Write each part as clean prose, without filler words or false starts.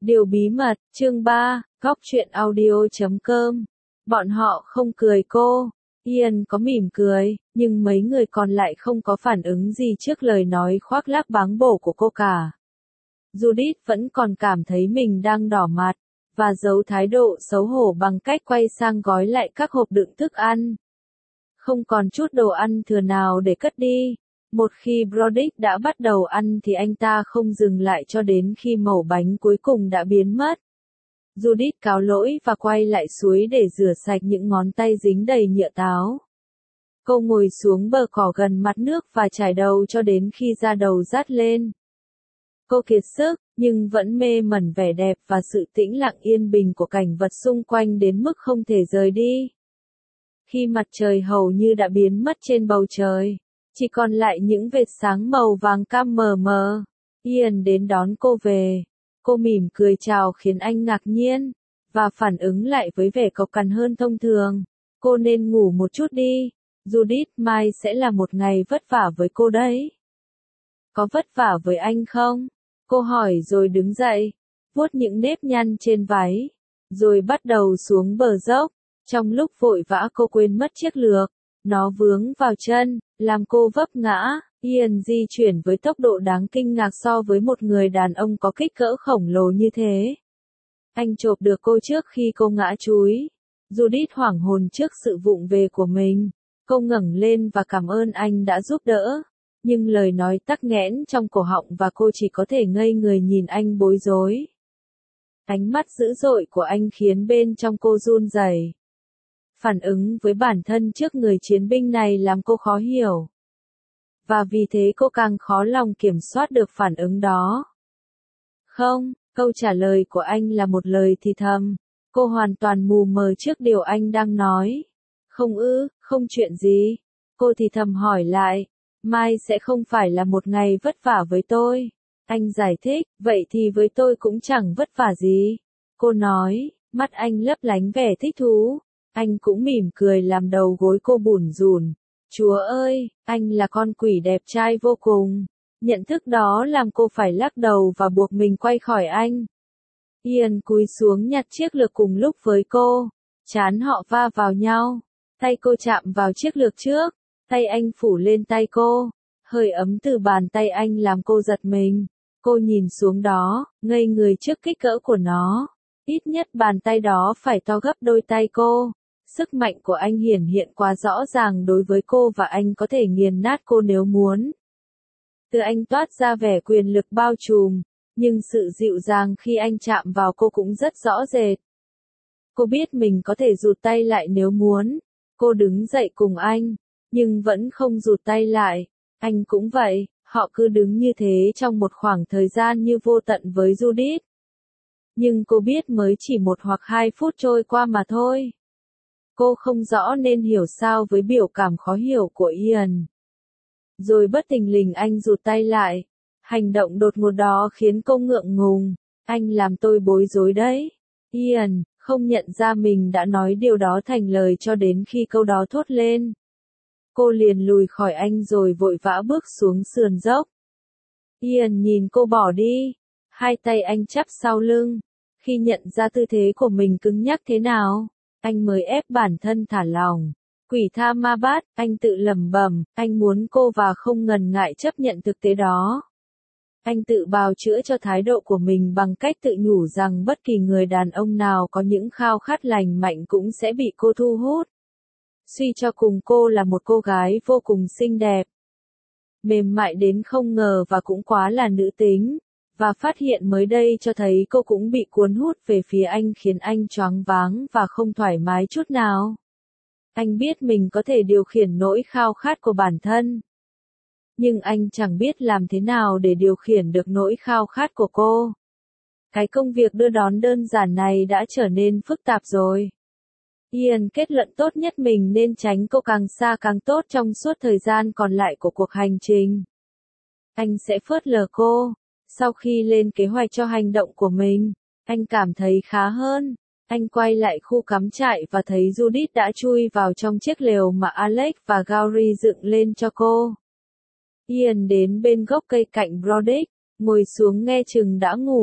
Điều bí mật, chương 3, góc truyện audio.com. Bọn họ không cười cô. Ian có mỉm cười, nhưng mấy người còn lại không có phản ứng gì trước lời nói khoác lác báng bổ của cô cả. Judith vẫn còn cảm thấy mình đang đỏ mặt, và giấu thái độ xấu hổ bằng cách quay sang gói lại các hộp đựng thức ăn. Không còn chút đồ ăn thừa nào để cất đi. Một khi Brodick đã bắt đầu ăn thì anh ta không dừng lại cho đến khi mẩu bánh cuối cùng đã biến mất. Judith cáo lỗi và quay lại suối để rửa sạch những ngón tay dính đầy nhựa táo. Cô ngồi xuống bờ cỏ gần mặt nước và chải đầu cho đến khi da đầu rát lên. Cô kiệt sức, nhưng vẫn mê mẩn vẻ đẹp và sự tĩnh lặng yên bình của cảnh vật xung quanh đến mức không thể rời đi. Khi mặt trời hầu như đã biến mất trên bầu trời, chỉ còn lại những vệt sáng màu vàng cam mờ mờ, Ian đến đón cô về. Cô mỉm cười chào khiến anh ngạc nhiên, và phản ứng lại với vẻ cộc cằn hơn thông thường. Cô nên ngủ một chút đi, Judith, mai sẽ là một ngày vất vả với cô đấy. Có vất vả với anh không? Cô hỏi rồi đứng dậy, vuốt những nếp nhăn trên váy, rồi bắt đầu xuống bờ dốc. Trong lúc vội vã cô quên mất chiếc lược, nó vướng vào chân, làm cô vấp ngã. Ian di chuyển với tốc độ đáng kinh ngạc so với một người đàn ông có kích cỡ khổng lồ như thế. Anh chộp được cô trước khi cô ngã chúi. Judith hoảng hồn trước sự vụng về của mình. Cô ngẩng lên và cảm ơn anh đã giúp đỡ. Nhưng lời nói tắc nghẽn trong cổ họng và cô chỉ có thể ngây người nhìn anh bối rối. Ánh mắt dữ dội của anh khiến bên trong cô run rẩy. Phản ứng với bản thân trước người chiến binh này làm cô khó hiểu. Và vì thế cô càng khó lòng kiểm soát được phản ứng đó. Không, câu trả lời của anh là một lời thì thầm. Cô hoàn toàn mù mờ trước điều anh đang nói. Không chuyện gì. Cô thì thầm hỏi lại. Mai sẽ không phải là một ngày vất vả với tôi. Anh giải thích, vậy thì với tôi cũng chẳng vất vả gì. Cô nói, mắt anh lấp lánh vẻ thích thú. Anh cũng mỉm cười làm đầu gối cô bủn rủn. Chúa ơi, anh là con quỷ đẹp trai vô cùng. Nhận thức đó làm cô phải lắc đầu và buộc mình quay khỏi anh. Ian cúi xuống nhặt chiếc lược cùng lúc với cô. Trán họ va vào nhau. Tay cô chạm vào chiếc lược trước. Tay anh phủ lên tay cô. Hơi ấm từ bàn tay anh làm cô giật mình. Cô nhìn xuống đó, ngây người trước kích cỡ của nó. Ít nhất bàn tay đó phải to gấp đôi tay cô. Sức mạnh của anh hiển hiện quá rõ ràng đối với cô và anh có thể nghiền nát cô nếu muốn. Từ anh toát ra vẻ quyền lực bao trùm, nhưng sự dịu dàng khi anh chạm vào cô cũng rất rõ rệt. Cô biết mình có thể rụt tay lại nếu muốn. Cô đứng dậy cùng anh, nhưng vẫn không rụt tay lại. Anh cũng vậy, họ cứ đứng như thế trong một khoảng thời gian như vô tận với Judith. Nhưng cô biết mới chỉ 1 hoặc 2 phút trôi qua mà thôi. Cô không rõ nên hiểu sao với biểu cảm khó hiểu của Ian. Rồi bất thình lình anh rụt tay lại. Hành động đột ngột đó khiến cô ngượng ngùng. Anh làm tôi bối rối đấy. Ian không nhận ra mình đã nói điều đó thành lời cho đến khi câu đó thốt lên. Cô liền lùi khỏi anh rồi vội vã bước xuống sườn dốc. Ian nhìn cô bỏ đi. Hai tay anh chắp sau lưng. Khi nhận ra tư thế của mình cứng nhắc thế nào, anh mới ép bản thân thả lỏng. Quỷ tha ma bát, anh tự lẩm bẩm, anh muốn cô và không ngần ngại chấp nhận thực tế đó. Anh tự bào chữa cho thái độ của mình bằng cách tự nhủ rằng bất kỳ người đàn ông nào có những khao khát lành mạnh cũng sẽ bị cô thu hút. Suy cho cùng cô là một cô gái vô cùng xinh đẹp, mềm mại đến không ngờ và cũng quá là nữ tính. Và phát hiện mới đây cho thấy cô cũng bị cuốn hút về phía anh khiến anh choáng váng và không thoải mái chút nào. Anh biết mình có thể điều khiển nỗi khao khát của bản thân. Nhưng anh chẳng biết làm thế nào để điều khiển được nỗi khao khát của cô. Cái công việc đưa đón đơn giản này đã trở nên phức tạp rồi. Ian kết luận tốt nhất mình nên tránh cô càng xa càng tốt trong suốt thời gian còn lại của cuộc hành trình. Anh sẽ phớt lờ cô. Sau khi lên kế hoạch cho hành động của mình, anh cảm thấy khá hơn. Anh quay lại khu cắm trại và thấy Judith đã chui vào trong chiếc lều mà Alex và Gary dựng lên cho cô. Ian đến bên gốc cây cạnh Brodick, ngồi xuống nghe chừng đã ngủ.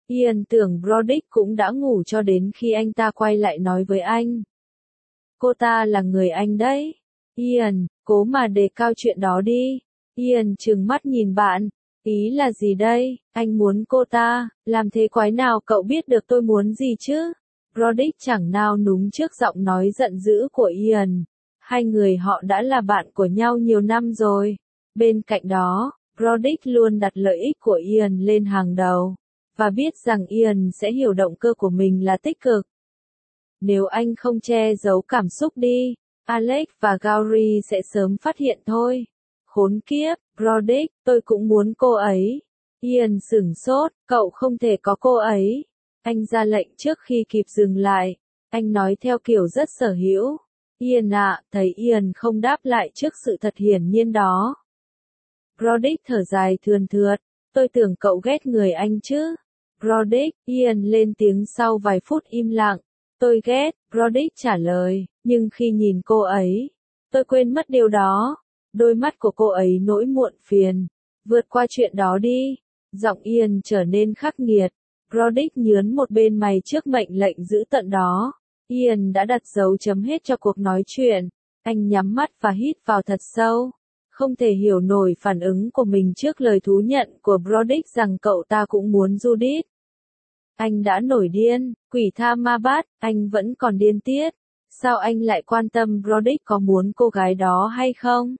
Ian tưởng Brodick cũng đã ngủ cho đến khi anh ta quay lại nói với anh. Cô ta là người anh đấy. Ian, cố mà đề cao chuyện đó đi. Ian trừng mắt nhìn bạn. Ý là gì đây? Anh muốn cô ta, làm thế quái nào cậu biết được tôi muốn gì chứ? Brodick chẳng nao núng trước giọng nói giận dữ của Ian. Hai người họ đã là bạn của nhau nhiều năm rồi. Bên cạnh đó, Brodick luôn đặt lợi ích của Ian lên hàng đầu, và biết rằng Ian sẽ hiểu động cơ của mình là tích cực. Nếu anh không che giấu cảm xúc đi, Alex và Gary sẽ sớm phát hiện thôi. Khốn kiếp, Brodick, tôi cũng muốn cô ấy. Ian sửng sốt, cậu không thể có cô ấy. Anh ra lệnh trước khi kịp dừng lại. Anh nói theo kiểu rất sở hữu. Ian ạ, thấy Ian không đáp lại trước sự thật hiển nhiên đó. Brodick thở dài thườn thượt, tôi tưởng cậu ghét người anh chứ. Brodick, Ian lên tiếng sau vài phút im lặng. Tôi ghét, Brodick trả lời, nhưng khi nhìn cô ấy, tôi quên mất điều đó. Đôi mắt của cô ấy nỗi muộn phiền. Vượt qua chuyện đó đi. Giọng Ian trở nên khắc nghiệt. Brodick nhướn một bên mày trước mệnh lệnh giữ tận đó. Ian đã đặt dấu chấm hết cho cuộc nói chuyện. Anh nhắm mắt và hít vào thật sâu. Không thể hiểu nổi phản ứng của mình trước lời thú nhận của Brodick rằng cậu ta cũng muốn Judith. Anh đã nổi điên, quỷ tha ma bát, anh vẫn còn điên tiết. Sao anh lại quan tâm Brodick có muốn cô gái đó hay không?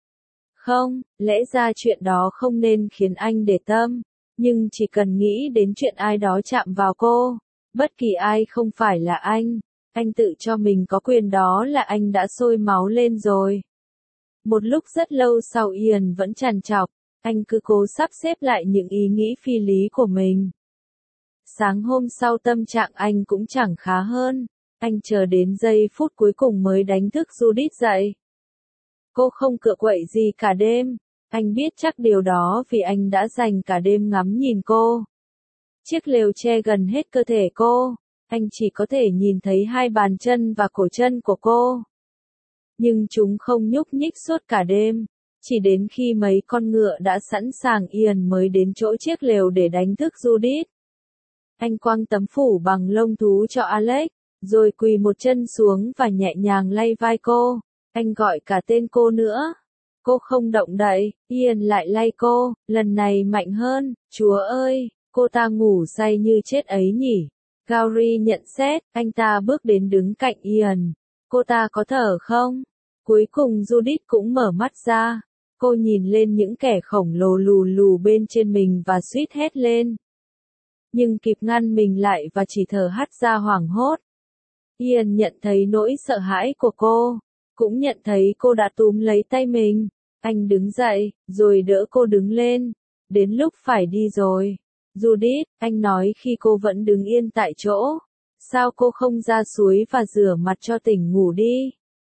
Không, lẽ ra chuyện đó không nên khiến anh để tâm. Nhưng chỉ cần nghĩ đến chuyện ai đó chạm vào cô, bất kỳ ai không phải là anh tự cho mình có quyền đó là anh đã sôi máu lên rồi. Một lúc rất lâu sau Ian vẫn trằn trọc, anh cứ cố sắp xếp lại những ý nghĩ phi lý của mình. Sáng hôm sau tâm trạng anh cũng chẳng khá hơn, anh chờ đến giây phút cuối cùng mới đánh thức Judith dậy. Cô không cựa quậy gì cả đêm, anh biết chắc điều đó vì anh đã dành cả đêm ngắm nhìn cô. Chiếc lều che gần hết cơ thể cô, anh chỉ có thể nhìn thấy hai bàn chân và cổ chân của cô. Nhưng chúng không nhúc nhích suốt cả đêm, chỉ đến khi mấy con ngựa đã sẵn sàng Ian mới đến chỗ chiếc lều để đánh thức Judith. Anh quăng tấm phủ bằng lông thú cho Alex, rồi quỳ một chân xuống và nhẹ nhàng lay vai cô. Anh gọi cả tên cô nữa. Cô không động đậy, Ian lại lay cô, lần này mạnh hơn, Chúa ơi, cô ta ngủ say như chết ấy nhỉ. Gary nhận xét, anh ta bước đến đứng cạnh Ian. Cô ta có thở không? Cuối cùng Judith cũng mở mắt ra. Cô nhìn lên những kẻ khổng lồ lù lù bên trên mình và suýt hét lên. Nhưng kịp ngăn mình lại và chỉ thở hắt ra hoảng hốt. Ian nhận thấy nỗi sợ hãi của cô, cũng nhận thấy cô đã túm lấy tay mình. Anh đứng dậy, rồi đỡ cô đứng lên. Đến lúc phải đi rồi. Judith, anh nói khi cô vẫn đứng yên tại chỗ. Sao cô không ra suối và rửa mặt cho tỉnh ngủ đi?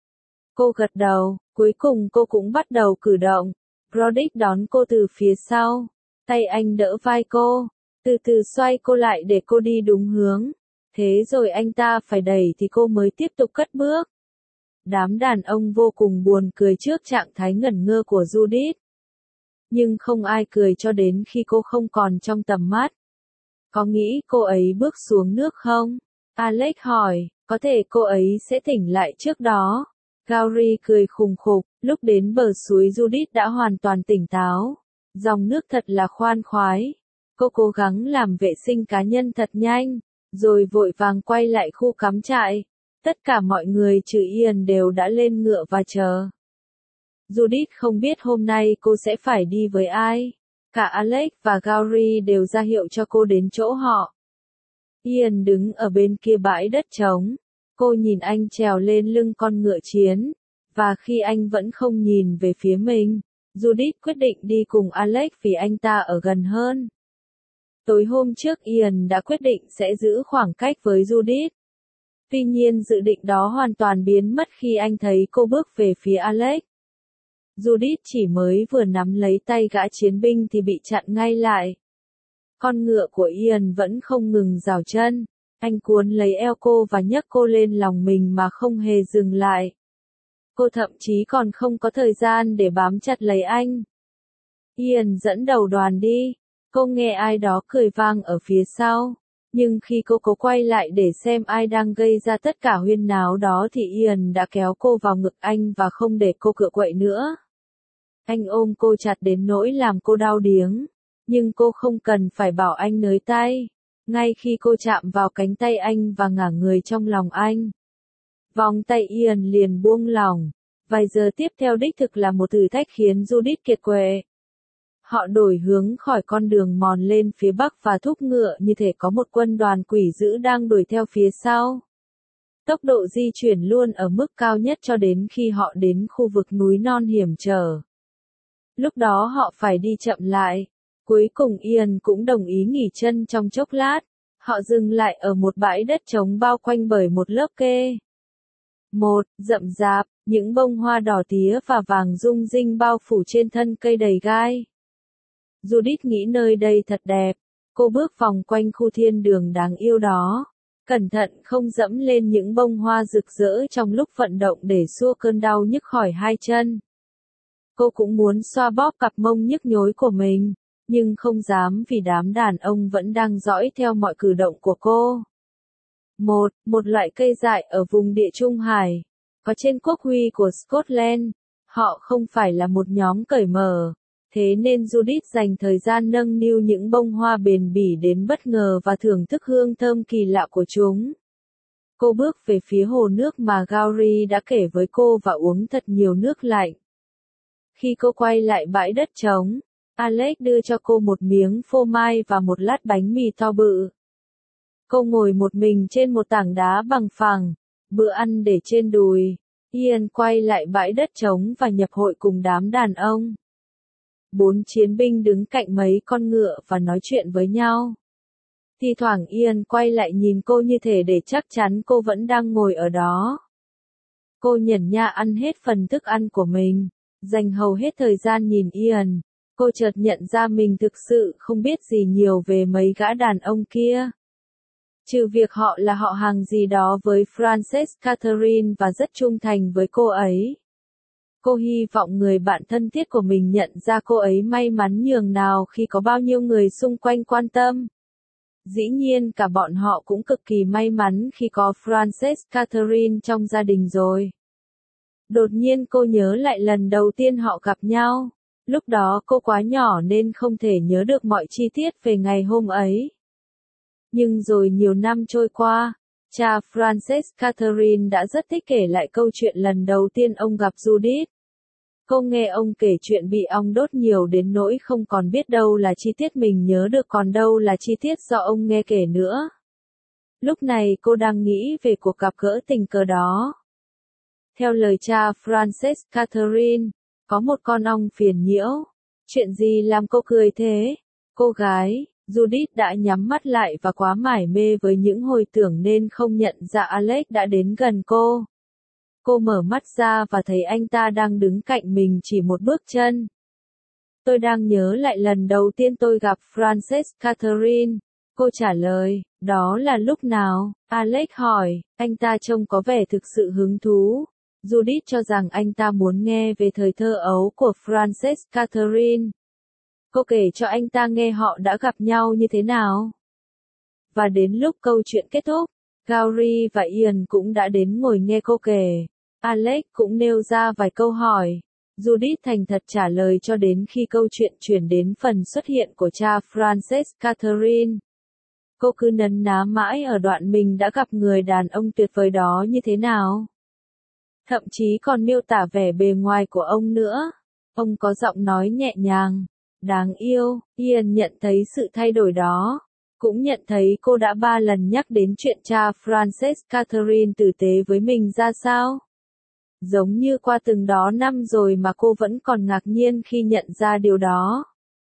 Cô gật đầu, cuối cùng cô cũng bắt đầu cử động. Brodick đón cô từ phía sau. Tay anh đỡ vai cô, từ từ xoay cô lại để cô đi đúng hướng. Thế rồi anh ta phải đẩy thì cô mới tiếp tục cất bước. Đám đàn ông vô cùng buồn cười trước trạng thái ngẩn ngơ của Judith. Nhưng không ai cười cho đến khi cô không còn trong tầm mắt. Có nghĩ cô ấy bước xuống nước không? Alex hỏi, có thể cô ấy sẽ tỉnh lại trước đó. Gary cười khùng khục, lúc đến bờ suối Judith đã hoàn toàn tỉnh táo. Dòng nước thật là khoan khoái. Cô cố gắng làm vệ sinh cá nhân thật nhanh, rồi vội vàng quay lại khu cắm trại. Tất cả mọi người trừ Ian đều đã lên ngựa và chờ. Judith không biết hôm nay cô sẽ phải đi với ai. Cả Alex và Gary đều ra hiệu cho cô đến chỗ họ. Ian đứng ở bên kia bãi đất trống. Cô nhìn anh trèo lên lưng con ngựa chiến. Và khi anh vẫn không nhìn về phía mình, Judith quyết định đi cùng Alex vì anh ta ở gần hơn. Tối hôm trước Ian đã quyết định sẽ giữ khoảng cách với Judith. Tuy nhiên dự định đó hoàn toàn biến mất khi anh thấy cô bước về phía Alex. Judith chỉ mới vừa nắm lấy tay gã chiến binh thì bị chặn ngay lại. Con ngựa của Ian vẫn không ngừng rào chân. Anh cuốn lấy eo cô và nhấc cô lên lòng mình mà không hề dừng lại. Cô thậm chí còn không có thời gian để bám chặt lấy anh. Ian dẫn đầu đoàn đi. Cô nghe ai đó cười vang ở phía sau. Nhưng khi cô cố quay lại để xem ai đang gây ra tất cả huyên náo đó thì Ian đã kéo cô vào ngực anh và không để cô cựa quậy nữa. Anh ôm cô chặt đến nỗi làm cô đau điếng. Nhưng cô không cần phải bảo anh nới tay. Ngay khi cô chạm vào cánh tay anh và ngả người trong lòng anh, vòng tay Ian liền buông lỏng. Vài giờ tiếp theo đích thực là một thử thách khiến Judith kiệt quệ. Họ đổi hướng khỏi con đường mòn lên phía bắc và thúc ngựa như thể có một quân đoàn quỷ dữ đang đuổi theo phía sau. Tốc độ di chuyển luôn ở mức cao nhất cho đến khi họ đến khu vực núi non hiểm trở. Lúc đó họ phải đi chậm lại. Cuối cùng Ian cũng đồng ý nghỉ chân trong chốc lát. Họ dừng lại ở một bãi đất trống bao quanh bởi một lớp kê. Rậm rạp, những bông hoa đỏ tía và vàng rung rinh bao phủ trên thân cây đầy gai. Judith nghĩ nơi đây thật đẹp. Cô bước vòng quanh khu thiên đường đáng yêu đó. Cẩn thận không dẫm lên những bông hoa rực rỡ trong lúc vận động để xua cơn đau nhức khỏi hai chân. Cô cũng muốn xoa bóp cặp mông nhức nhối của mình, nhưng không dám vì đám đàn ông vẫn đang dõi theo mọi cử động của cô. Một loại cây dại ở vùng địa Trung Hải, có trên quốc huy của Scotland. Họ không phải là một nhóm cởi mở, thế nên Judith dành thời gian nâng niu những bông hoa bền bỉ đến bất ngờ và thưởng thức hương thơm kỳ lạ của chúng. Cô bước về phía hồ nước mà Gowrie đã kể với cô và uống thật nhiều nước lạnh. Khi cô quay lại bãi đất trống, Alex đưa cho cô một miếng phô mai và một lát bánh mì to bự. Cô ngồi một mình trên một tảng đá bằng phẳng, bữa ăn để trên đùi. Ian quay lại bãi đất trống và nhập hội cùng đám đàn ông. 4 chiến binh đứng cạnh mấy con ngựa và nói chuyện với nhau. Thi thoảng Ian quay lại nhìn cô như thể để chắc chắn cô vẫn đang ngồi ở đó. Cô nhẫn nha ăn hết phần thức ăn của mình, dành hầu hết thời gian nhìn Ian. Cô chợt nhận ra mình thực sự không biết gì nhiều về mấy gã đàn ông kia. Trừ việc họ là họ hàng gì đó với Frances Catherine và rất trung thành với cô ấy. Cô hy vọng người bạn thân thiết của mình nhận ra cô ấy may mắn nhường nào khi có bao nhiêu người xung quanh quan tâm. Dĩ nhiên cả bọn họ cũng cực kỳ may mắn khi có Frances Catherine trong gia đình rồi. Đột nhiên cô nhớ lại lần đầu tiên họ gặp nhau. Lúc đó cô quá nhỏ nên không thể nhớ được mọi chi tiết về ngày hôm ấy. Nhưng rồi nhiều năm trôi qua, cha Frances Catherine đã rất thích kể lại câu chuyện lần đầu tiên ông gặp Judith. Cô nghe ông kể chuyện bị ong đốt nhiều đến nỗi không còn biết đâu là chi tiết mình nhớ được còn đâu là chi tiết do ông nghe kể nữa. Lúc này cô đang nghĩ về cuộc gặp gỡ tình cờ đó. Theo lời cha Frances Catherine, có một con ong phiền nhiễu. Chuyện gì làm cô cười thế? Cô gái, Judith đã nhắm mắt lại và quá mải mê với những hồi tưởng nên không nhận ra Alex đã đến gần cô. Cô mở mắt ra và thấy anh ta đang đứng cạnh mình chỉ một bước chân. Tôi đang nhớ lại lần đầu tiên tôi gặp Frances Catherine. Cô trả lời, đó là lúc nào? Alex hỏi, anh ta trông có vẻ thực sự hứng thú. Judith cho rằng anh ta muốn nghe về thời thơ ấu của Frances Catherine. Cô kể cho anh ta nghe họ đã gặp nhau như thế nào. Và đến lúc câu chuyện kết thúc, Gowrie và Ian cũng đã đến ngồi nghe cô kể. Alex cũng nêu ra vài câu hỏi. Judith thành thật trả lời cho đến khi câu chuyện chuyển đến phần xuất hiện của cha Frances Catherine. Cô cứ nấn ná mãi ở đoạn mình đã gặp người đàn ông tuyệt vời đó như thế nào. Thậm chí còn miêu tả vẻ bề ngoài của ông nữa. Ông có giọng nói nhẹ nhàng, đáng yêu. Ian nhận thấy sự thay đổi đó. Cũng nhận thấy cô đã 3 lần nhắc đến chuyện cha Frances Catherine tử tế với mình ra sao. Giống như qua từng đó năm rồi mà cô vẫn còn ngạc nhiên khi nhận ra điều đó.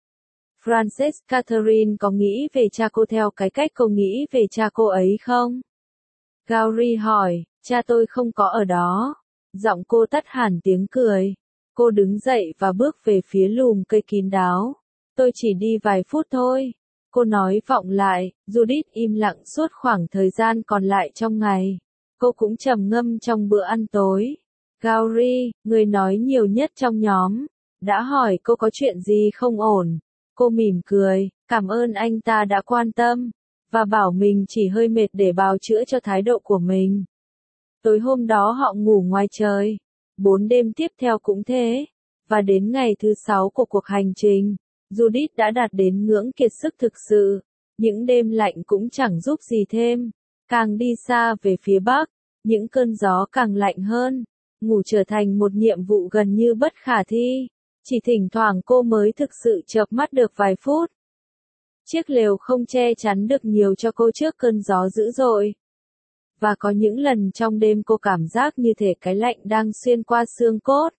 Frances Catherine có nghĩ về cha cô theo cái cách cô nghĩ về cha cô ấy không? Gowrie hỏi, cha tôi không có ở đó. Giọng cô tắt hẳn tiếng cười. Cô đứng dậy và bước về phía lùm cây kín đáo. Tôi chỉ đi vài phút thôi. Cô nói vọng lại. Judith im lặng suốt khoảng thời gian còn lại trong ngày. Cô cũng trầm ngâm trong bữa ăn tối. Gowrie, người nói nhiều nhất trong nhóm, đã hỏi cô có chuyện gì không ổn. Cô mỉm cười, Cảm ơn anh ta đã quan tâm, và bảo mình chỉ hơi mệt để bào chữa cho thái độ của mình. Tối hôm đó họ ngủ ngoài trời. 4 đêm tiếp theo cũng thế. Và đến ngày thứ 6 của cuộc hành trình, Judith đã đạt đến ngưỡng kiệt sức thực sự. Những đêm lạnh cũng chẳng giúp gì thêm. Càng đi xa về phía bắc, những cơn gió càng lạnh hơn. Ngủ trở thành một nhiệm vụ gần như bất khả thi. Chỉ thỉnh thoảng cô mới thực sự chợp mắt được vài phút. Chiếc lều không che chắn được nhiều cho cô trước cơn gió dữ dội. Và có những lần trong đêm cô cảm giác như thể cái lạnh đang xuyên qua xương cốt.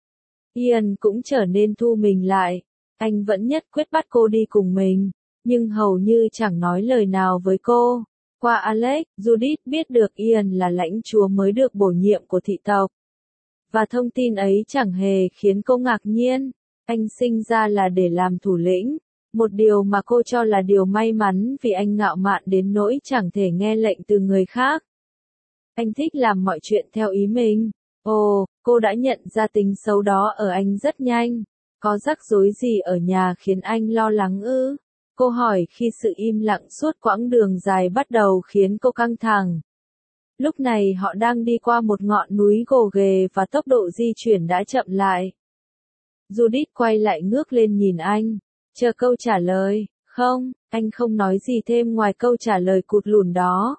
Ian cũng trở nên thu mình lại. Anh vẫn nhất quyết bắt cô đi cùng mình, nhưng hầu như chẳng nói lời nào với cô. Qua Alex, Judith biết được Ian là lãnh chúa mới được bổ nhiệm của thị tộc. Và thông tin ấy chẳng hề khiến cô ngạc nhiên. Anh sinh ra là để làm thủ lĩnh. Một điều mà cô cho là điều may mắn vì anh ngạo mạn đến nỗi chẳng thể nghe lệnh từ người khác. Anh thích làm mọi chuyện theo ý mình. Ồ, cô đã nhận ra tính xấu đó ở anh rất nhanh. Có rắc rối gì ở nhà khiến anh lo lắng ư? Cô hỏi khi sự im lặng suốt quãng đường dài bắt đầu khiến cô căng thẳng. Lúc này họ đang đi qua một ngọn núi gồ ghề và tốc độ di chuyển đã chậm lại. Judith quay lại ngước lên nhìn anh, chờ câu trả lời. Không, anh không nói gì thêm ngoài câu trả lời cụt lủn đó.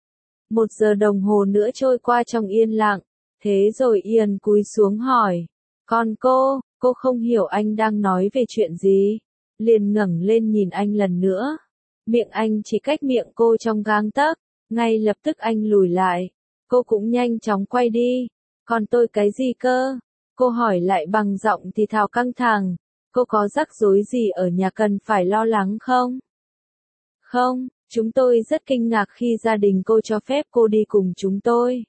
1 giờ đồng hồ nữa trôi qua trong yên lặng. Thế rồi Ian cúi xuống hỏi. Còn cô không hiểu anh đang nói về chuyện gì. Liền ngẩng lên nhìn anh lần nữa. Miệng anh chỉ cách miệng cô trong gang tấc. Ngay lập tức anh lùi lại. Cô cũng nhanh chóng quay đi. Còn tôi cái gì cơ? Cô hỏi lại bằng giọng thì thào căng thẳng. Cô có rắc rối gì ở nhà cần phải lo lắng không? Không, chúng tôi rất kinh ngạc khi gia đình cô cho phép cô đi cùng chúng tôi.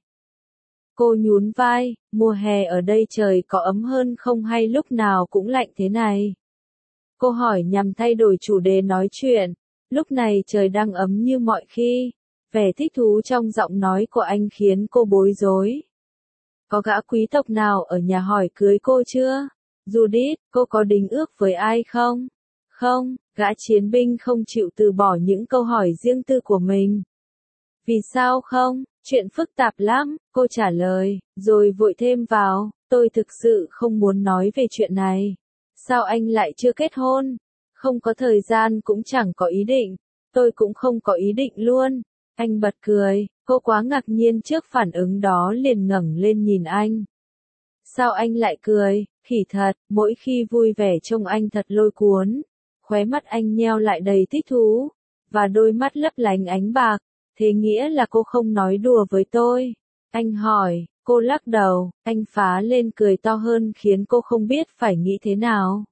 Cô nhún vai, mùa hè ở đây trời có ấm hơn không hay lúc nào cũng lạnh thế này? Cô hỏi nhằm thay đổi chủ đề nói chuyện. Lúc này trời đang ấm như mọi khi. Vẻ thích thú trong giọng nói của anh khiến cô bối rối. Có gã quý tộc nào ở nhà hỏi cưới cô chưa? Judith, cô có đính ước với ai không? Không, gã chiến binh không chịu từ bỏ những câu hỏi riêng tư của mình. Vì sao không? Chuyện phức tạp lắm, cô trả lời, rồi vội thêm vào, tôi thực sự không muốn nói về chuyện này. Sao anh lại chưa kết hôn? Không có thời gian cũng chẳng có ý định. Tôi cũng không có ý định luôn. Anh bật cười, cô quá ngạc nhiên trước phản ứng đó liền ngẩng lên nhìn anh. Sao anh lại cười? Khỉ thật, mỗi khi vui vẻ trông anh thật lôi cuốn. Khóe mắt anh nheo lại đầy thích thú, và đôi mắt lấp lánh ánh bạc. Thế nghĩa là cô không nói đùa với tôi? Anh hỏi, cô lắc đầu, anh phá lên cười to hơn khiến cô không biết phải nghĩ thế nào.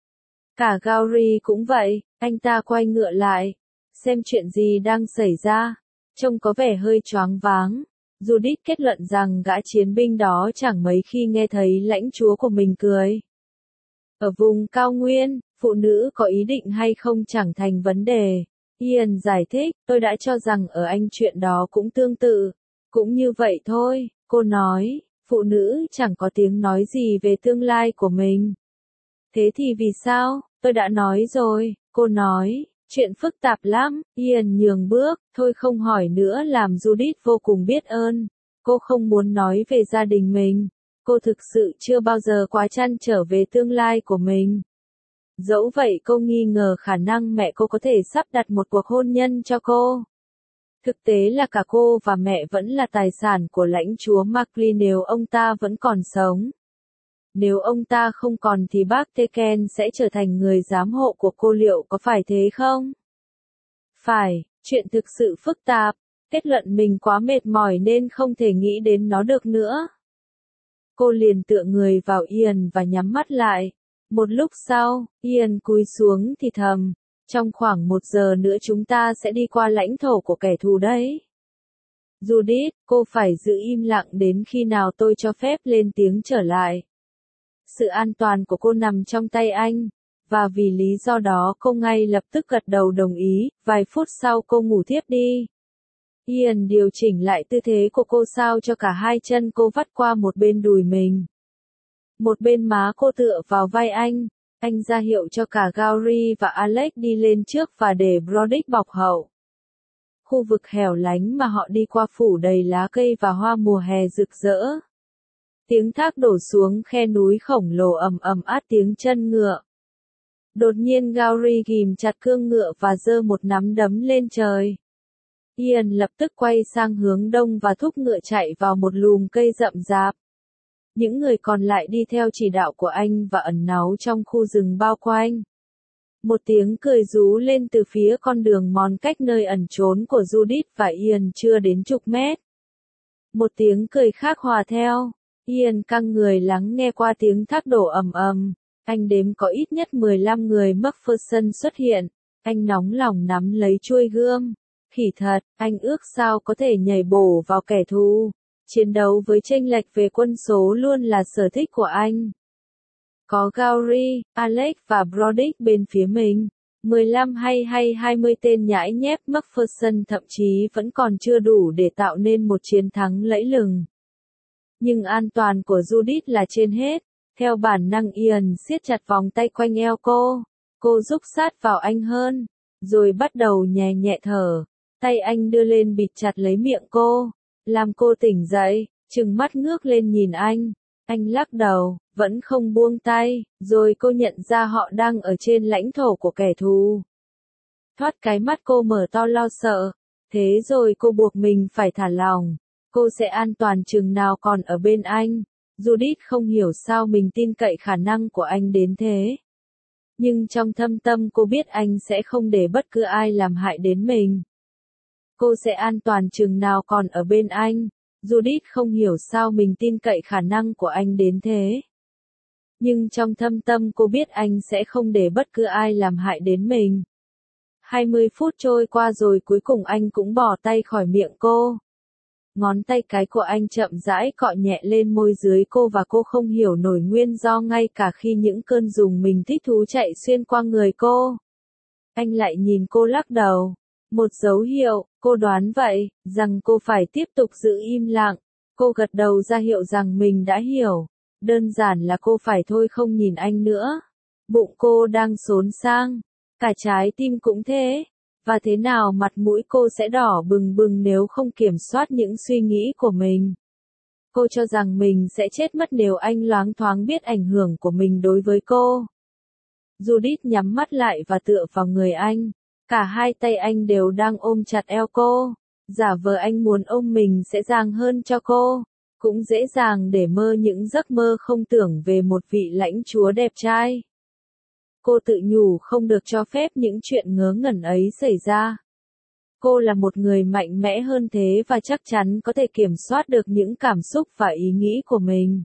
Cả Gaury cũng vậy, anh ta quay ngựa lại, xem chuyện gì đang xảy ra, trông có vẻ hơi choáng váng. Judith kết luận rằng gã chiến binh đó chẳng mấy khi nghe thấy lãnh chúa của mình cười. Ở vùng cao nguyên, phụ nữ có ý định hay không chẳng thành vấn đề. Ian giải thích, tôi đã cho rằng ở anh chuyện đó cũng tương tự. Cũng như vậy thôi, cô nói, phụ nữ chẳng có tiếng nói gì về tương lai của mình. Thế thì vì sao? Tôi đã nói rồi, cô nói, chuyện phức tạp lắm. Ian nhường bước, thôi không hỏi nữa làm Judith vô cùng biết ơn. Cô không muốn nói về gia đình mình. Cô thực sự chưa bao giờ quá trăn trở về tương lai của mình. Dẫu vậy cô nghi ngờ khả năng mẹ cô có thể sắp đặt một cuộc hôn nhân cho cô. Thực tế là cả cô và mẹ vẫn là tài sản của lãnh chúa Markle nếu ông ta vẫn còn sống. Nếu ông ta không còn thì bác Teken sẽ trở thành người giám hộ của cô, liệu có phải thế không? Phải, chuyện thực sự phức tạp. Kết luận mình quá mệt mỏi nên không thể nghĩ đến nó được nữa. Cô liền tựa người vào Ian và nhắm mắt lại. Một lúc sau, Ian cúi xuống thì thầm, trong khoảng 1 giờ nữa chúng ta sẽ đi qua lãnh thổ của kẻ thù đấy. Judith, cô phải giữ im lặng đến khi nào tôi cho phép lên tiếng trở lại. Sự an toàn của cô nằm trong tay anh, và vì lý do đó cô ngay lập tức gật đầu đồng ý, vài phút sau cô ngủ thiếp đi. Ian điều chỉnh lại tư thế của cô sao cho cả hai chân cô vắt qua một bên đùi mình. Một bên má cô tựa vào vai anh, Anh ra hiệu cho cả Gary và Alex đi lên trước và để Brodick bọc hậu. Khu vực hẻo lánh mà họ đi qua phủ đầy lá cây và hoa mùa hè rực rỡ. Tiếng thác đổ xuống khe núi khổng lồ ầm ầm át tiếng chân ngựa. Đột nhiên Gary ghìm chặt cương ngựa và giơ một nắm đấm lên trời. Ian lập tức quay sang hướng đông và thúc ngựa chạy vào một lùm cây rậm rạp. Những người còn lại đi theo chỉ đạo của anh và ẩn náu trong khu rừng bao quanh. Một tiếng cười rú lên từ phía con đường mòn cách nơi ẩn trốn của Judith và Ian chưa đến chục mét. Một tiếng cười khác hòa theo. Ian căng người lắng nghe qua tiếng thác đổ ầm ầm. Anh đếm có ít nhất 15 người MacPherson xuất hiện. Anh nóng lòng nắm lấy chuôi gươm. Khỉ thật, anh ước sao có thể nhảy bổ vào kẻ thù. Chiến đấu với chênh lệch về quân số luôn là sở thích của anh. Có Gary, Alex và Brodick bên phía mình. 15 hay 20 tên nhãi nhép MacPherson thậm chí vẫn còn chưa đủ để tạo nên một chiến thắng lẫy lừng. Nhưng an toàn của Judith là trên hết. Theo bản năng Ian siết chặt vòng tay quanh eo cô. Cô rúc sát vào anh hơn. Rồi bắt đầu nhẹ nhẹ thở. Tay anh đưa lên bịt chặt lấy miệng cô. Làm cô tỉnh dậy, trừng mắt ngước lên nhìn anh. Anh lắc đầu, vẫn không buông tay. Rồi cô nhận ra họ đang ở trên lãnh thổ của kẻ thù. Thoát cái mắt cô mở to lo sợ. Thế rồi cô buộc mình phải thả lỏng. Cô sẽ an toàn chừng nào còn ở bên anh. Judith không hiểu sao mình tin cậy khả năng của anh đến thế. Nhưng trong thâm tâm cô biết anh sẽ không để bất cứ ai làm hại đến mình. Cô sẽ an toàn chừng nào còn ở bên anh. Judith không hiểu sao mình tin cậy khả năng của anh đến thế. Nhưng trong thâm tâm cô biết anh sẽ không để bất cứ ai làm hại đến mình. 20 phút trôi qua rồi cuối cùng anh cũng bỏ tay khỏi miệng cô. Ngón tay cái của anh chậm rãi cọ nhẹ lên môi dưới cô và cô không hiểu nổi nguyên do ngay cả khi những cơn rùng mình thích thú chạy xuyên qua người cô. Anh lại nhìn cô lắc đầu. Một dấu hiệu, cô đoán vậy, rằng cô phải tiếp tục giữ im lặng. Cô gật đầu ra hiệu rằng mình đã hiểu. Đơn giản là cô phải thôi không nhìn anh nữa. Bụng cô đang xốn sang. Cả trái tim cũng thế. Và thế nào mặt mũi cô sẽ đỏ bừng bừng nếu không kiểm soát những suy nghĩ của mình. Cô cho rằng mình sẽ chết mất nếu anh loáng thoáng biết ảnh hưởng của mình đối với cô. Judith nhắm mắt lại và tựa vào người anh. Cả hai tay anh đều đang ôm chặt eo cô. Giả vờ anh muốn ôm mình sẽ dàng hơn cho cô. Cũng dễ dàng để mơ những giấc mơ không tưởng về một vị lãnh chúa đẹp trai. Cô tự nhủ không được cho phép những chuyện ngớ ngẩn ấy xảy ra. Cô là một người mạnh mẽ hơn thế và chắc chắn có thể kiểm soát được những cảm xúc và ý nghĩ của mình.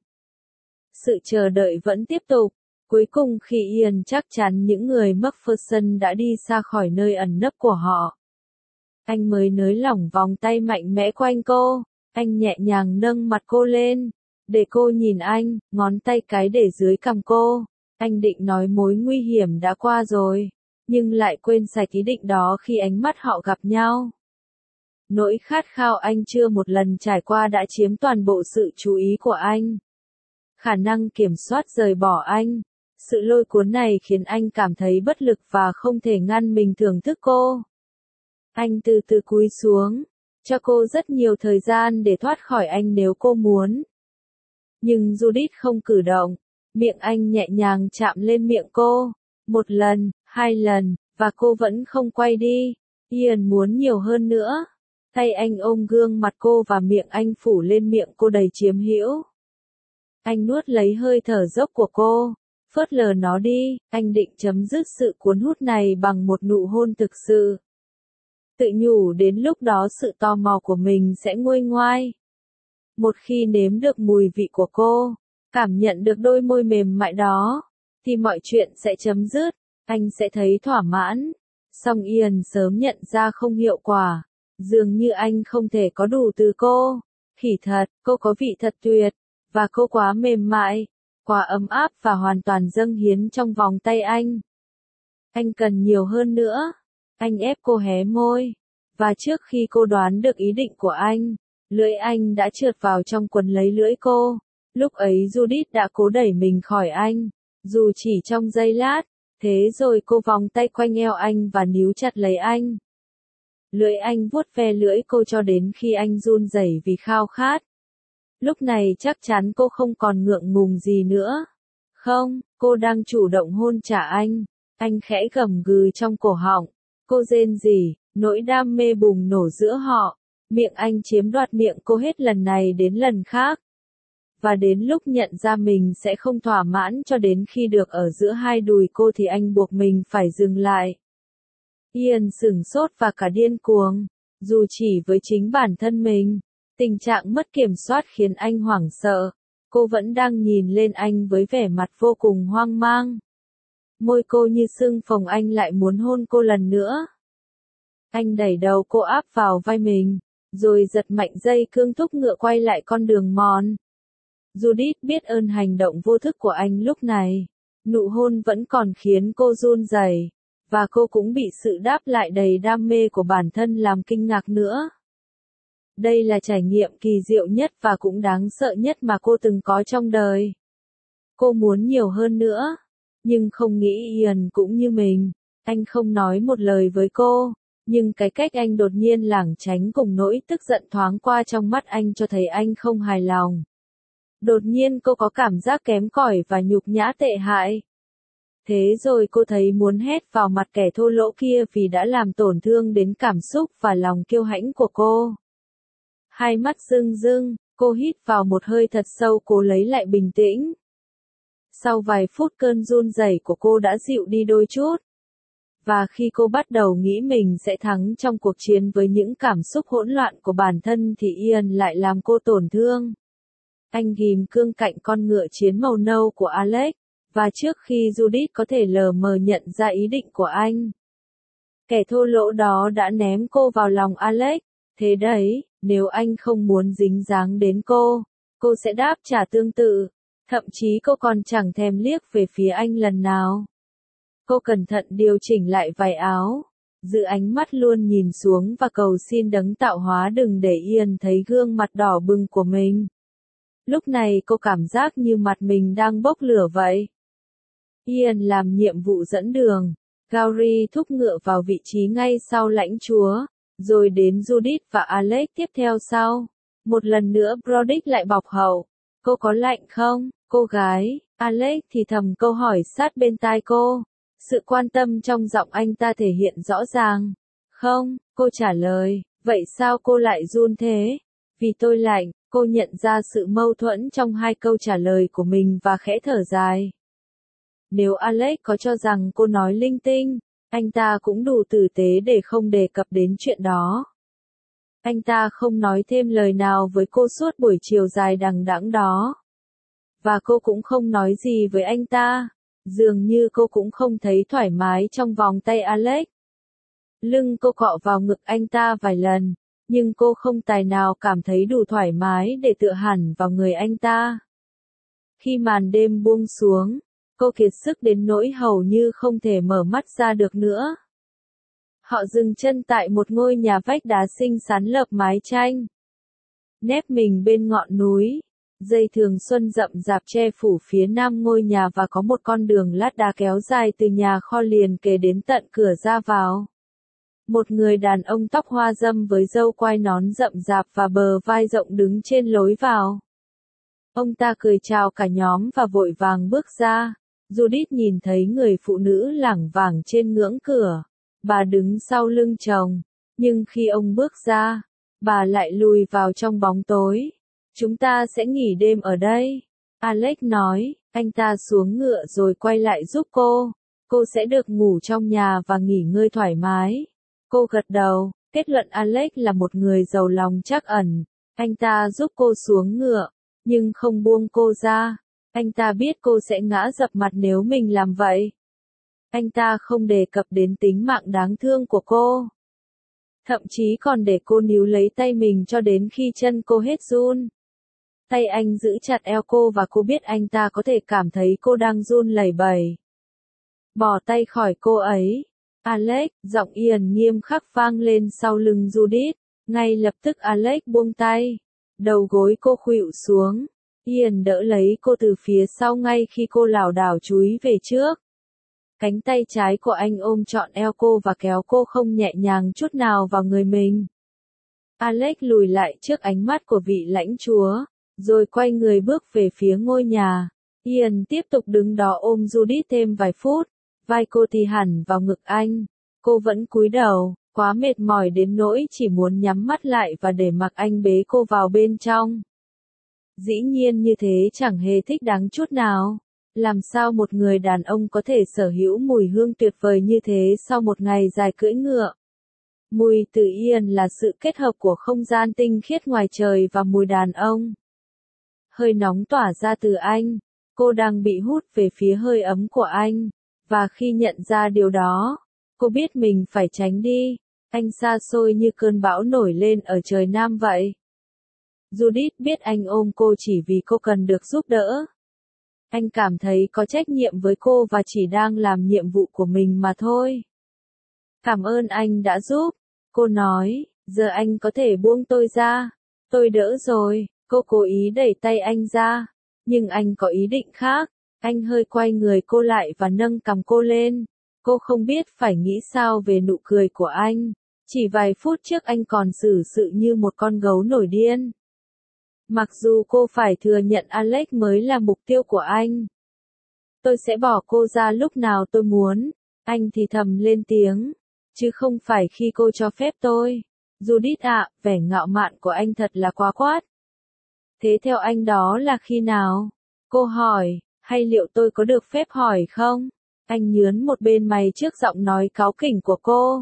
Sự chờ đợi vẫn tiếp tục. Cuối cùng khi Ian chắc chắn những người MacPherson đã đi xa khỏi nơi ẩn nấp của họ, anh mới nới lỏng vòng tay mạnh mẽ quanh cô. Anh nhẹ nhàng nâng mặt cô lên, để cô nhìn anh, ngón tay cái để dưới cằm cô. Anh định nói mối nguy hiểm đã qua rồi, nhưng lại quên sạch ý định đó khi ánh mắt họ gặp nhau. Nỗi khát khao anh chưa một lần trải qua đã chiếm toàn bộ sự chú ý của anh. Khả năng kiểm soát rời bỏ anh. Sự lôi cuốn này khiến anh cảm thấy bất lực và không thể ngăn mình thưởng thức cô. Anh từ từ cúi xuống, cho cô rất nhiều thời gian để thoát khỏi anh nếu cô muốn. Nhưng Judith không cử động. Miệng anh nhẹ nhàng chạm lên miệng cô. Một lần, 2 lần, và cô vẫn không quay đi. Ian muốn nhiều hơn nữa. Tay anh ôm gương mặt cô và miệng anh phủ lên miệng cô đầy chiếm hữu. Anh nuốt lấy hơi thở dốc của cô. Phớt lờ nó đi, anh định chấm dứt sự cuốn hút này bằng một nụ hôn thực sự. Tự nhủ đến lúc đó sự tò mò của mình sẽ nguôi ngoai. Một khi nếm được mùi vị của cô, cảm nhận được đôi môi mềm mại đó, thì mọi chuyện sẽ chấm dứt, anh sẽ thấy thỏa mãn. Song Ian sớm nhận ra không hiệu quả, dường như anh không thể có đủ từ cô. Khỉ thật, cô có vị thật tuyệt, và cô quá mềm mại, quá ấm áp và hoàn toàn dâng hiến trong vòng tay anh. Anh cần nhiều hơn nữa. Anh ép cô hé môi, và trước khi cô đoán được ý định của anh, lưỡi anh đã trượt vào trong quần lấy lưỡi cô. Lúc ấy Judith đã cố đẩy mình khỏi anh, dù chỉ trong giây lát, thế rồi cô vòng tay quanh eo anh và níu chặt lấy anh. Lưỡi anh vuốt ve lưỡi cô cho đến khi anh run rẩy vì khao khát. Lúc này chắc chắn cô không còn ngượng ngùng gì nữa. Không, cô đang chủ động hôn trả anh. Anh khẽ gầm gừ trong cổ họng. Cô rên rỉ, nỗi đam mê bùng nổ giữa họ. Miệng anh chiếm đoạt miệng cô hết lần này đến lần khác. Và đến lúc nhận ra mình sẽ không thỏa mãn cho đến khi được ở giữa hai đùi cô thì anh buộc mình phải dừng lại. Ian sửng sốt và cả điên cuồng. Dù chỉ với chính bản thân mình, tình trạng mất kiểm soát khiến anh hoảng sợ. Cô vẫn đang nhìn lên anh với vẻ mặt vô cùng hoang mang. Môi cô như sưng phồng, anh lại muốn hôn cô lần nữa. Anh đẩy đầu cô áp vào vai mình, rồi giật mạnh dây cương thúc ngựa quay lại con đường mòn. Judith biết ơn hành động vô thức của anh lúc này. Nụ hôn vẫn còn khiến cô run rẩy, và cô cũng bị sự đáp lại đầy đam mê của bản thân làm kinh ngạc nữa. Đây là trải nghiệm kỳ diệu nhất và cũng đáng sợ nhất mà cô từng có trong đời. Cô muốn nhiều hơn nữa, nhưng không nghĩ Ian cũng như mình. Anh không nói một lời với cô, nhưng cái cách anh đột nhiên lảng tránh cùng nỗi tức giận thoáng qua trong mắt anh cho thấy anh không hài lòng. Đột nhiên cô có cảm giác kém cỏi và nhục nhã tệ hại. Thế rồi cô thấy muốn hét vào mặt kẻ thô lỗ kia vì đã làm tổn thương đến cảm xúc và lòng kiêu hãnh của cô. Hai mắt rưng rưng, cô hít vào một hơi thật sâu, cố lấy lại bình tĩnh. Sau vài phút cơn run rẩy của cô đã dịu đi đôi chút. Và khi cô bắt đầu nghĩ mình sẽ thắng trong cuộc chiến với những cảm xúc hỗn loạn của bản thân thì Ian lại làm cô tổn thương. Anh ghim cương cạnh con ngựa chiến màu nâu của Alex, và trước khi Judith có thể lờ mờ nhận ra ý định của anh, kẻ thô lỗ đó đã ném cô vào lòng Alex. Thế đấy, nếu anh không muốn dính dáng đến cô sẽ đáp trả tương tự. Thậm chí cô còn chẳng thèm liếc về phía anh lần nào. Cô cẩn thận điều chỉnh lại vải áo, giữ ánh mắt luôn nhìn xuống và cầu xin đấng tạo hóa đừng để Ian thấy gương mặt đỏ bừng của mình. Lúc này cô cảm giác như mặt mình đang bốc lửa vậy. Ian làm nhiệm vụ dẫn đường. Gauri thúc ngựa vào vị trí ngay sau lãnh chúa, rồi đến Judith và Alex tiếp theo sau. Một lần nữa Brodick lại bọc hậu. Cô có lạnh không, cô gái? Alex thì thầm câu hỏi sát bên tai cô. Sự quan tâm trong giọng anh ta thể hiện rõ ràng. Không, cô trả lời. Vậy sao cô lại run thế? Vì tôi lạnh. Cô nhận ra sự mâu thuẫn trong hai câu trả lời của mình và khẽ thở dài. Nếu Alex có cho rằng cô nói linh tinh, anh ta cũng đủ tử tế để không đề cập đến chuyện đó. Anh ta không nói thêm lời nào với cô suốt buổi chiều dài đằng đẵng đó. Và cô cũng không nói gì với anh ta. Dường như cô cũng không thấy thoải mái trong vòng tay Alex. Lưng cô cọ vào ngực anh ta vài lần, nhưng cô không tài nào cảm thấy đủ thoải mái để tựa hẳn vào người anh ta. Khi màn đêm buông xuống, cô kiệt sức đến nỗi hầu như không thể mở mắt ra được nữa. Họ dừng chân tại một ngôi nhà vách đá xinh xắn lợp mái tranh. Nép mình bên ngọn núi, dây thường xuân rậm rạp che phủ phía nam ngôi nhà và có một con đường lát đá kéo dài từ nhà kho liền kề đến tận cửa ra vào. Một người đàn ông tóc hoa râm với râu quai nón rậm rạp và bờ vai rộng đứng trên lối vào. Ông ta cười chào cả nhóm và vội vàng bước ra. Judith nhìn thấy người phụ nữ lảng vảng trên ngưỡng cửa. Bà đứng sau lưng chồng. Nhưng khi ông bước ra, bà lại lùi vào trong bóng tối. Chúng ta sẽ nghỉ đêm ở đây. Alex nói, anh ta xuống ngựa rồi quay lại giúp cô. Cô sẽ được ngủ trong nhà và nghỉ ngơi thoải mái. Cô gật đầu, kết luận Alex là một người giàu lòng trắc ẩn. Anh ta giúp cô xuống ngựa, nhưng không buông cô ra. Anh ta biết cô sẽ ngã dập mặt nếu mình làm vậy. Anh ta không đề cập đến tính mạng đáng thương của cô. Thậm chí còn để cô níu lấy tay mình cho đến khi chân cô hết run. Tay anh giữ chặt eo cô và cô biết anh ta có thể cảm thấy cô đang run lẩy bẩy. Bỏ tay khỏi cô ấy. Alex, giọng Ian nghiêm khắc vang lên sau lưng Judith. Ngay lập tức Alex buông tay. Đầu gối cô khuỵu xuống. Ian đỡ lấy cô từ phía sau ngay khi cô lảo đảo chúi về trước. Cánh tay trái của anh ôm trọn eo cô và kéo cô không nhẹ nhàng chút nào vào người mình. Alex lùi lại trước ánh mắt của vị lãnh chúa, rồi quay người bước về phía ngôi nhà. Ian tiếp tục đứng đó ôm Judith thêm vài phút, vai cô thì hẳn vào ngực anh. Cô vẫn cúi đầu, quá mệt mỏi đến nỗi chỉ muốn nhắm mắt lại và để mặc anh bế cô vào bên trong. Dĩ nhiên như thế chẳng hề thích đáng chút nào. Làm sao một người đàn ông có thể sở hữu mùi hương tuyệt vời như thế sau một ngày dài cưỡi ngựa? Mùi từ Ian là sự kết hợp của không gian tinh khiết ngoài trời và mùi đàn ông. Hơi nóng tỏa ra từ anh, cô đang bị hút về phía hơi ấm của anh, và khi nhận ra điều đó, cô biết mình phải tránh đi. Anh xa xôi như cơn bão nổi lên ở trời Nam vậy. Judith biết anh ôm cô chỉ vì cô cần được giúp đỡ. Anh cảm thấy có trách nhiệm với cô và chỉ đang làm nhiệm vụ của mình mà thôi. Cảm ơn anh đã giúp, cô nói, giờ anh có thể buông tôi ra. Tôi đỡ rồi, cô cố ý đẩy tay anh ra, nhưng anh có ý định khác. Anh hơi quay người cô lại và nâng cằm cô lên. Cô không biết phải nghĩ sao về nụ cười của anh. Chỉ vài phút trước anh còn xử sự như một con gấu nổi điên. Mặc dù cô phải thừa nhận Alex mới là mục tiêu của anh. Tôi sẽ bỏ cô ra lúc nào tôi muốn, anh thì thầm lên tiếng, chứ không phải khi cô cho phép tôi. Judith ạ, vẻ ngạo mạn của anh thật là quá quát. Thế theo anh đó là khi nào? Cô hỏi, hay liệu tôi có được phép hỏi không? Anh nhướn một bên mày trước giọng nói cáu kỉnh của cô.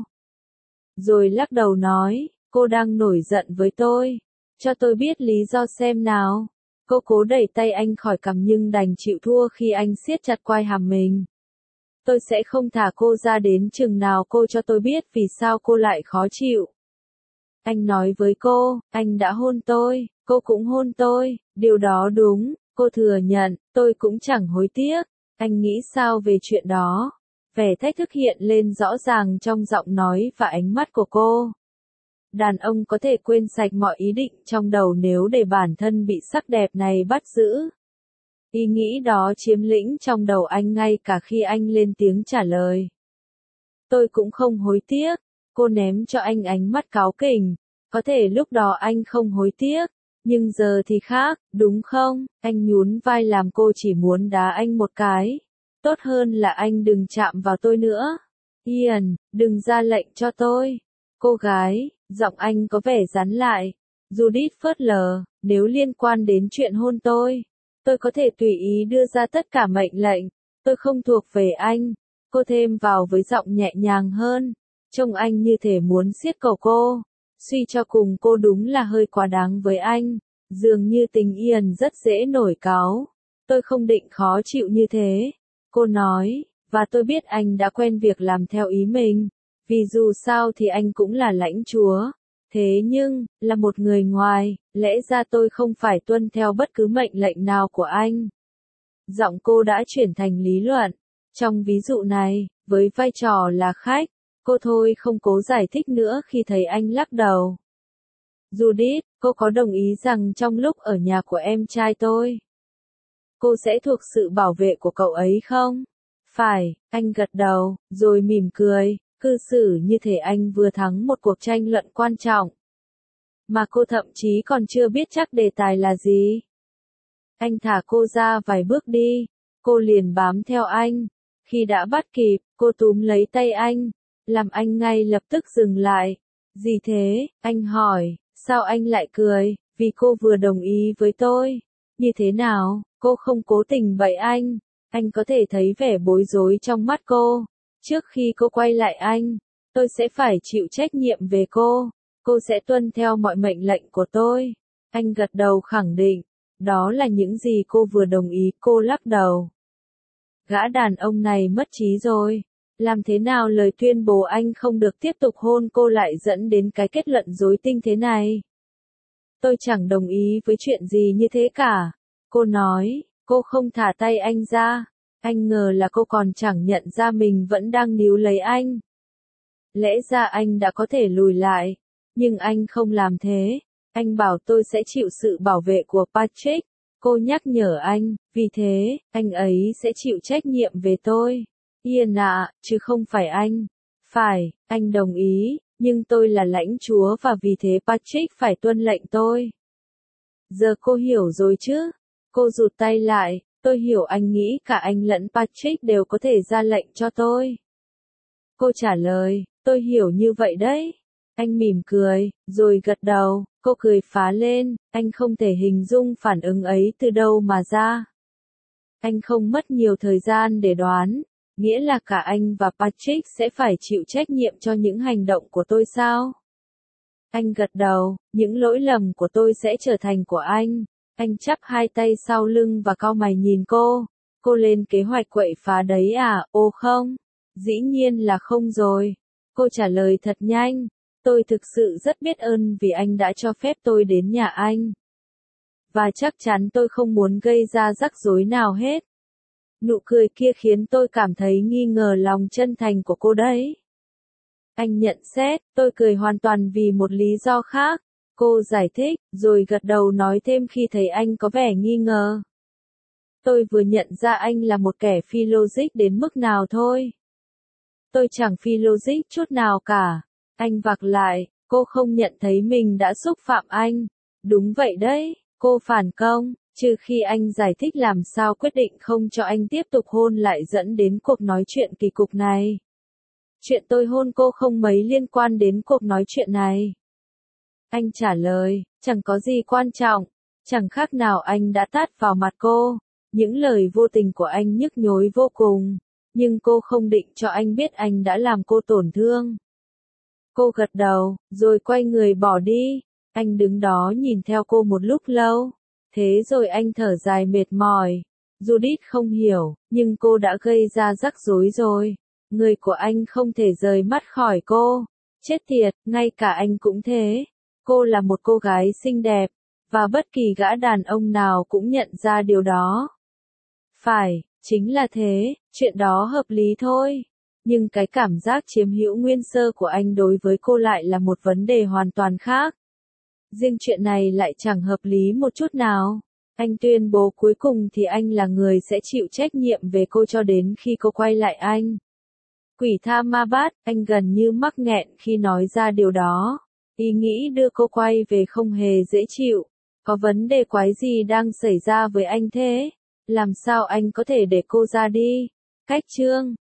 Rồi lắc đầu nói, cô đang nổi giận với tôi. Cho tôi biết lý do xem nào. Cô cố đẩy tay anh khỏi cằm nhưng đành chịu thua khi anh siết chặt quai hàm mình. Tôi sẽ không thả cô ra đến chừng nào cô cho tôi biết vì sao cô lại khó chịu. Anh nói với cô, anh đã hôn tôi, cô cũng hôn tôi, điều đó đúng, cô thừa nhận, tôi cũng chẳng hối tiếc. Anh nghĩ sao về chuyện đó? Vẻ thách thức hiện lên rõ ràng trong giọng nói và ánh mắt của cô. Đàn ông có thể quên sạch mọi ý định trong đầu nếu để bản thân bị sắc đẹp này bắt giữ. Ý nghĩ đó chiếm lĩnh trong đầu anh ngay cả khi anh lên tiếng trả lời. Tôi cũng không hối tiếc. Cô ném cho anh ánh mắt cáu kỉnh. Có thể lúc đó anh không hối tiếc, nhưng giờ thì khác, đúng không? Anh nhún vai làm cô chỉ muốn đá anh một cái. Tốt hơn là anh đừng chạm vào tôi nữa. Ian, đừng ra lệnh cho tôi. Cô gái, giọng anh có vẻ rắn lại. Judith phớt lờ, nếu liên quan đến chuyện hôn tôi có thể tùy ý đưa ra tất cả mệnh lệnh. Tôi không thuộc về anh. Cô thêm vào với giọng nhẹ nhàng hơn. Trông anh như thể muốn siết cổ cô. Suy cho cùng cô đúng là hơi quá đáng với anh. Dường như tình Ian rất dễ nổi cáu. Tôi không định khó chịu như thế. Cô nói, và tôi biết anh đã quen việc làm theo ý mình. Vì dù sao thì anh cũng là lãnh chúa. Thế nhưng, là một người ngoài, lẽ ra tôi không phải tuân theo bất cứ mệnh lệnh nào của anh. Giọng cô đã chuyển thành lý luận. Trong ví dụ này, với vai trò là khách, cô thôi không cố giải thích nữa khi thấy anh lắc đầu. Judith, cô có đồng ý rằng trong lúc ở nhà của em trai tôi, cô sẽ thuộc sự bảo vệ của cậu ấy không? Phải, anh gật đầu, rồi mỉm cười, cư xử như thể anh vừa thắng một cuộc tranh luận quan trọng. Mà cô thậm chí còn chưa biết chắc đề tài là gì. Anh thả cô ra vài bước đi, cô liền bám theo anh. Khi đã bắt kịp, cô túm lấy tay anh, làm anh ngay lập tức dừng lại. Gì thế? Anh hỏi, sao anh lại cười? Vì cô vừa đồng ý với tôi. Như thế nào? Cô không cố tình vậy anh. Anh có thể thấy vẻ bối rối trong mắt cô. Trước khi cô quay lại anh, tôi sẽ phải chịu trách nhiệm về cô. Cô sẽ tuân theo mọi mệnh lệnh của tôi. Anh gật đầu khẳng định. Đó là những gì cô vừa đồng ý. Cô lắc đầu. Gã đàn ông này mất trí rồi. Làm thế nào lời tuyên bố anh không được tiếp tục hôn cô lại dẫn đến cái kết luận rối tinh thế này? Tôi chẳng đồng ý với chuyện gì như thế cả. Cô nói, cô không thả tay anh ra. Anh ngờ là cô còn chẳng nhận ra mình vẫn đang níu lấy anh. Lẽ ra anh đã có thể lùi lại. Nhưng anh không làm thế. Anh bảo tôi sẽ chịu sự bảo vệ của Patrick. Cô nhắc nhở anh, vì thế, anh ấy sẽ chịu trách nhiệm về tôi. Ian ạ, chứ không phải anh. Phải, anh đồng ý, nhưng tôi là lãnh chúa và vì thế Patrick phải tuân lệnh tôi. Giờ cô hiểu rồi chứ? Cô rụt tay lại, tôi hiểu anh nghĩ cả anh lẫn Patrick đều có thể ra lệnh cho tôi. Cô trả lời, tôi hiểu như vậy đấy. Anh mỉm cười, rồi gật đầu, cô cười phá lên, anh không thể hình dung phản ứng ấy từ đâu mà ra. Anh không mất nhiều thời gian để đoán, nghĩa là cả anh và Patrick sẽ phải chịu trách nhiệm cho những hành động của tôi sao? Anh gật đầu, những lỗi lầm của tôi sẽ trở thành của anh. Anh chắp hai tay sau lưng và cau mày nhìn cô. Cô lên kế hoạch quậy phá đấy à? Ô không, dĩ nhiên là không rồi. Cô trả lời thật nhanh. Tôi thực sự rất biết ơn vì anh đã cho phép tôi đến nhà anh. Và chắc chắn tôi không muốn gây ra rắc rối nào hết. Nụ cười kia khiến tôi cảm thấy nghi ngờ lòng chân thành của cô đấy. Anh nhận xét, tôi cười hoàn toàn vì một lý do khác. Cô giải thích, rồi gật đầu nói thêm khi thấy anh có vẻ nghi ngờ. Tôi vừa nhận ra anh là một kẻ phi logic đến mức nào thôi. Tôi chẳng phi logic chút nào cả. Anh vặc lại, cô không nhận thấy mình đã xúc phạm anh. Đúng vậy đấy, cô phản công, trừ khi anh giải thích làm sao quyết định không cho anh tiếp tục hôn lại dẫn đến cuộc nói chuyện kỳ cục này. Chuyện tôi hôn cô không mấy liên quan đến cuộc nói chuyện này. Anh trả lời, chẳng có gì quan trọng, chẳng khác nào anh đã tát vào mặt cô. Những lời vô tình của anh nhức nhối vô cùng, nhưng cô không định cho anh biết anh đã làm cô tổn thương. Cô gật đầu, rồi quay người bỏ đi. Anh đứng đó nhìn theo cô một lúc lâu. Thế rồi anh thở dài mệt mỏi. Judith không hiểu, nhưng cô đã gây ra rắc rối rồi. Người của anh không thể rời mắt khỏi cô. Chết tiệt, ngay cả anh cũng thế. Cô là một cô gái xinh đẹp, và bất kỳ gã đàn ông nào cũng nhận ra điều đó. Phải, chính là thế, chuyện đó hợp lý thôi. Nhưng cái cảm giác chiếm hữu nguyên sơ của anh đối với cô lại là một vấn đề hoàn toàn khác. Riêng chuyện này lại chẳng hợp lý một chút nào. Anh tuyên bố cuối cùng thì anh là người sẽ chịu trách nhiệm về cô cho đến khi cô quay lại anh. Quỷ tha ma bát, anh gần như mắc nghẹn khi nói ra điều đó. Ý nghĩ đưa cô quay về không hề dễ chịu. Có vấn đề quái gì đang xảy ra với anh thế? Làm sao anh có thể để cô ra đi? Cách chương